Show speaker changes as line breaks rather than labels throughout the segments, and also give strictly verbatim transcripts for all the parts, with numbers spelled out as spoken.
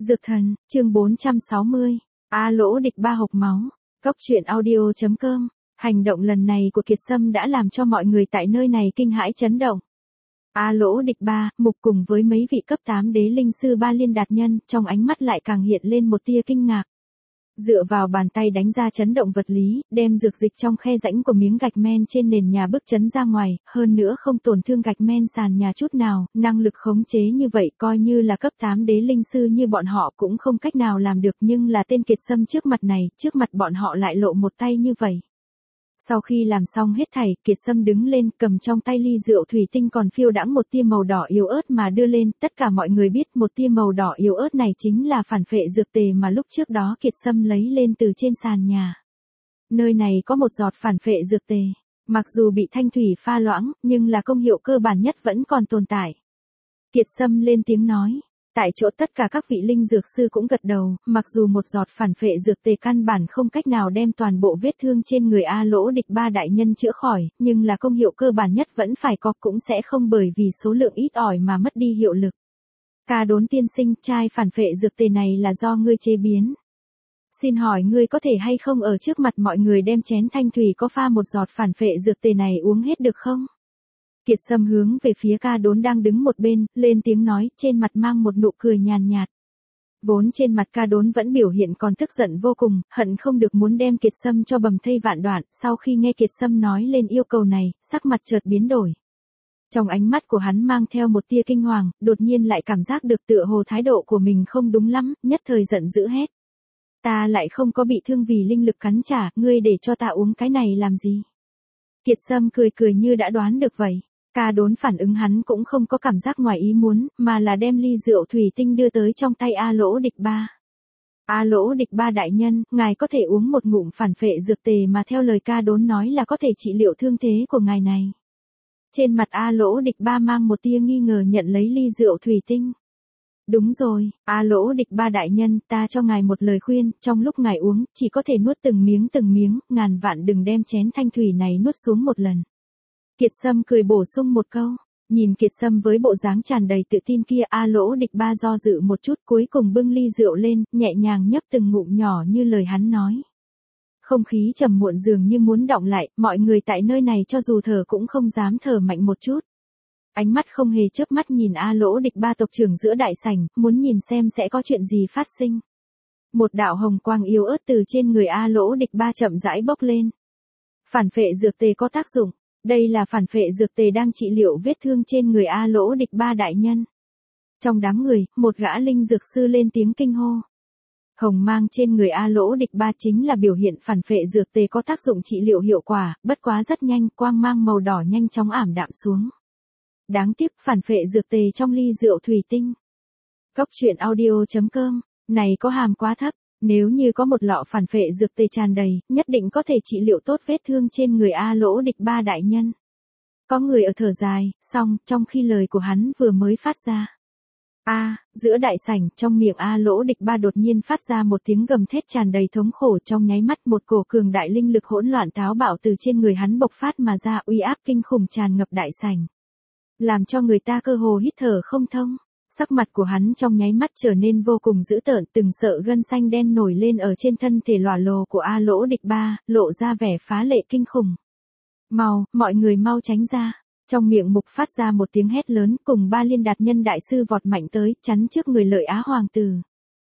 Dược thần, chương bốn trăm sáu mươi. A Lỗ địch ba hộc máu. Cốc truyện audio chấm com. Hành động lần này của Kiệt Sâm đã làm cho mọi người tại nơi này kinh hãi chấn động. A Lỗ địch ba, mục cùng với mấy vị cấp tám đế linh sư ba liên đạt nhân, trong ánh mắt lại càng hiện lên một tia kinh ngạc. Dựa vào bàn tay đánh ra chấn động vật lý, đem dược dịch trong khe rãnh của miếng gạch men trên nền nhà bức chấn ra ngoài, hơn nữa không tổn thương gạch men sàn nhà chút nào, năng lực khống chế như vậy coi như là cấp tám đế linh sư như bọn họ cũng không cách nào làm được, nhưng là tên Kiệt Sâm trước mặt này, trước mặt bọn họ lại lộ một tay như vậy. Sau khi làm xong hết thảy, Kiệt Sâm đứng lên, cầm trong tay ly rượu thủy tinh còn phiêu đãng một tia màu đỏ yếu ớt mà đưa lên, tất cả mọi người biết một tia màu đỏ yếu ớt này chính là phản phệ dược tề mà lúc trước đó Kiệt Sâm lấy lên từ trên sàn nhà. Nơi này có một giọt phản phệ dược tề, mặc dù bị thanh thủy pha loãng, nhưng là công hiệu cơ bản nhất vẫn còn tồn tại. Kiệt Sâm lên tiếng nói. Tại chỗ tất cả các vị linh dược sư cũng gật đầu, mặc dù một giọt phản phệ dược tề căn bản không cách nào đem toàn bộ vết thương trên người A Lỗ địch ba đại nhân chữa khỏi, nhưng là công hiệu cơ bản nhất vẫn phải có, cũng sẽ không bởi vì số lượng ít ỏi mà mất đi hiệu lực. Ca Đốn tiên sinh, chai phản phệ dược tề này là do ngươi chế biến. Xin hỏi ngươi có thể hay không ở trước mặt mọi người đem chén thanh thủy có pha một giọt phản phệ dược tề này uống hết được không? Kiệt Sâm hướng về phía Ca Đốn đang đứng một bên, lên tiếng nói, trên mặt mang một nụ cười nhàn nhạt. Vốn trên mặt Ca Đốn vẫn biểu hiện còn tức giận vô cùng, hận không được muốn đem Kiệt Sâm cho bầm thây vạn đoạn, sau khi nghe Kiệt Sâm nói lên yêu cầu này, sắc mặt chợt biến đổi. Trong ánh mắt của hắn mang theo một tia kinh hoàng, đột nhiên lại cảm giác được tựa hồ thái độ của mình không đúng lắm, nhất thời giận dữ hét. Ta lại không có bị thương vì linh lực cắn trả, ngươi để cho ta uống cái này làm gì? Kiệt Sâm cười cười như đã đoán được vậy. Ca Đốn phản ứng hắn cũng không có cảm giác ngoài ý muốn, mà là đem ly rượu thủy tinh đưa tới trong tay A Lỗ địch ba. A Lỗ địch ba đại nhân, ngài có thể uống một ngụm phản phệ dược tề mà theo lời Ca Đốn nói là có thể trị liệu thương thế của ngài này. Trên mặt A Lỗ địch ba mang một tia nghi ngờ nhận lấy ly rượu thủy tinh. Đúng rồi, A Lỗ địch ba đại nhân, ta cho ngài một lời khuyên, trong lúc ngài uống, chỉ có thể nuốt từng miếng từng miếng, ngàn vạn đừng đem chén thanh thủy này nuốt xuống một lần. Kiệt Sâm cười bổ sung một câu, nhìn Kiệt Sâm với bộ dáng tràn đầy tự tin kia, A Lỗ địch ba do dự một chút, cuối cùng bưng ly rượu lên, nhẹ nhàng nhấp từng ngụm nhỏ như lời hắn nói. Không khí trầm muộn dường như muốn đọng lại, mọi người tại nơi này cho dù thở cũng không dám thở mạnh một chút. Ánh mắt không hề chớp mắt nhìn A Lỗ địch ba tộc trưởng giữa đại sảnh, muốn nhìn xem sẽ có chuyện gì phát sinh. Một đạo hồng quang yếu ớt từ trên người A Lỗ địch ba chậm rãi bốc lên. Phản phệ dược tề có tác dụng. Đây là phản phệ dược tề đang trị liệu vết thương trên người A Lỗ địch ba đại nhân. Trong đám người, một gã linh dược sư lên tiếng kinh hô. Hồng mang trên người A Lỗ địch ba chính là biểu hiện phản phệ dược tề có tác dụng trị liệu hiệu quả, bất quá rất nhanh, quang mang màu đỏ nhanh chóng ảm đạm xuống. Đáng tiếc, phản phệ dược tề trong ly rượu thủy tinh. Cốc truyện audio chấm com, này có hàm quá thấp. Nếu như có một lọ phản phệ dược tề tràn đầy, nhất định có thể trị liệu tốt vết thương trên người A Lỗ địch ba đại nhân. Có người ở thở dài, xong, trong khi lời của hắn vừa mới phát ra. A, giữa đại sảnh, trong miệng A Lỗ địch ba đột nhiên phát ra một tiếng gầm thét tràn đầy thống khổ, trong nháy mắt một cổ cường đại linh lực hỗn loạn táo bạo từ trên người hắn bộc phát mà ra, uy áp kinh khủng tràn ngập đại sảnh. Làm cho người ta cơ hồ hít thở không thông. Sắc mặt của hắn trong nháy mắt trở nên vô cùng dữ tợn, từng sợi gân xanh đen nổi lên ở trên thân thể lòa lồ của A Lỗ địch ba, lộ ra vẻ phá lệ kinh khủng. Mau, mọi người mau tránh ra. Trong miệng mục phát ra một tiếng hét lớn, cùng ba liên đạt nhân đại sư vọt mạnh tới, chắn trước người Lợi Á hoàng tử.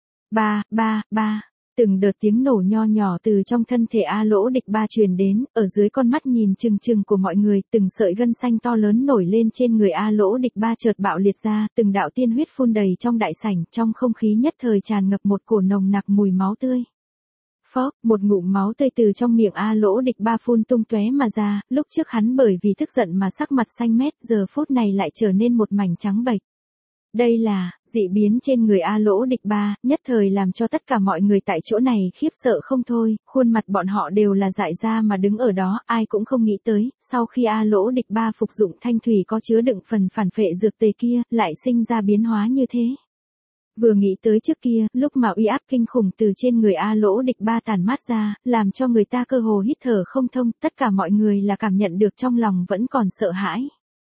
Ba, ba, ba. Từng đợt tiếng nổ nho nhỏ từ trong thân thể A Lỗ địch ba truyền đến, ở dưới con mắt nhìn chừng chừng của mọi người, từng sợi gân xanh to lớn nổi lên trên người A Lỗ địch ba chợt bạo liệt ra, từng đạo tiên huyết phun đầy trong đại sảnh, trong không khí nhất thời tràn ngập một cổ nồng nặc mùi máu tươi. Phốc, một ngụm máu tươi từ trong miệng A Lỗ địch ba phun tung tóe mà ra, lúc trước hắn bởi vì tức giận mà sắc mặt xanh mét, giờ phút này lại trở nên một mảnh trắng bệch. Đây là, dị biến trên người A Lỗ địch ba, nhất thời làm cho tất cả mọi người tại chỗ này khiếp sợ không thôi, khuôn mặt bọn họ đều là dại ra mà đứng ở đó, ai cũng không nghĩ tới, sau khi A Lỗ địch ba phục dụng thanh thủy có chứa đựng phần phản phệ dược tề kia, lại sinh ra biến hóa như thế. Vừa nghĩ tới trước kia, lúc mà uy áp kinh khủng từ trên người A Lỗ địch ba tản mát ra, làm cho người ta cơ hồ hít thở không thông, tất cả mọi người là cảm nhận được trong lòng vẫn còn sợ hãi.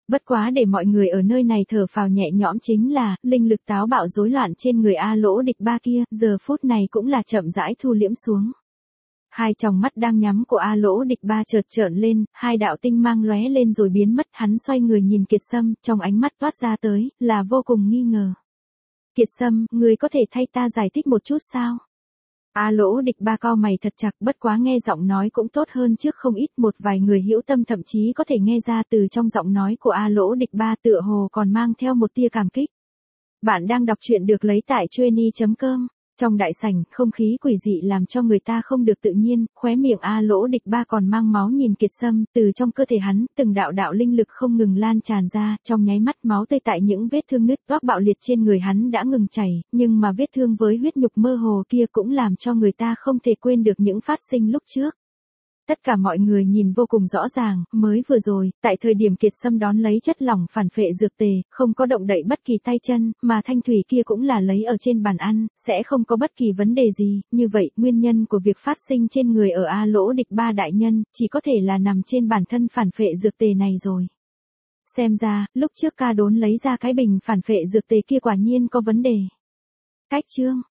Bất quá để mọi người ở nơi này thở phào nhẹ nhõm chính là, linh lực táo bạo rối loạn trên người A Lỗ địch ba kia, giờ phút này cũng là chậm rãi thu liễm xuống. Hai tròng mắt đang nhắm của A Lỗ địch ba chợt trợn lên, hai đạo tinh mang lóe lên rồi biến mất, hắn xoay người nhìn Kiệt Sâm, trong ánh mắt toát ra tới, là vô cùng nghi ngờ. Kiệt Sâm, người có thể thay ta giải thích một chút sao? A Lỗ địch ba cau mày thật chặt, bất quá nghe giọng nói cũng tốt hơn trước không ít, một vài người hữu tâm thậm chí có thể nghe ra từ trong giọng nói của A Lỗ địch ba tựa hồ còn mang theo một tia cảm kích. Bạn đang đọc truyện được lấy tại trueni chấm com. Trong đại sảnh, không khí quỷ dị làm cho người ta không được tự nhiên, khóe miệng A Lỗ địch ba còn mang máu nhìn Kiệt Sâm, từ trong cơ thể hắn, từng đạo đạo linh lực không ngừng lan tràn ra, trong nháy mắt máu tươi tại những vết thương nứt toác bạo liệt trên người hắn đã ngừng chảy, nhưng mà vết thương với huyết nhục mơ hồ kia cũng làm cho người ta không thể quên được những phát sinh lúc trước. Tất cả mọi người nhìn vô cùng rõ ràng, mới vừa rồi, tại thời điểm Kiệt Sâm đón lấy chất lỏng phản phệ dược tề, không có động đậy bất kỳ tay chân, mà thanh thủy kia cũng là lấy ở trên bàn ăn, sẽ không có bất kỳ vấn đề gì, như vậy, nguyên nhân của việc phát sinh trên người ở A Lỗ địch ba đại nhân, chỉ có thể là nằm trên bản thân phản phệ dược tề này rồi. Xem ra, lúc trước ca đốn lấy ra cái bình phản phệ dược tề kia quả nhiên có vấn đề. Cách chương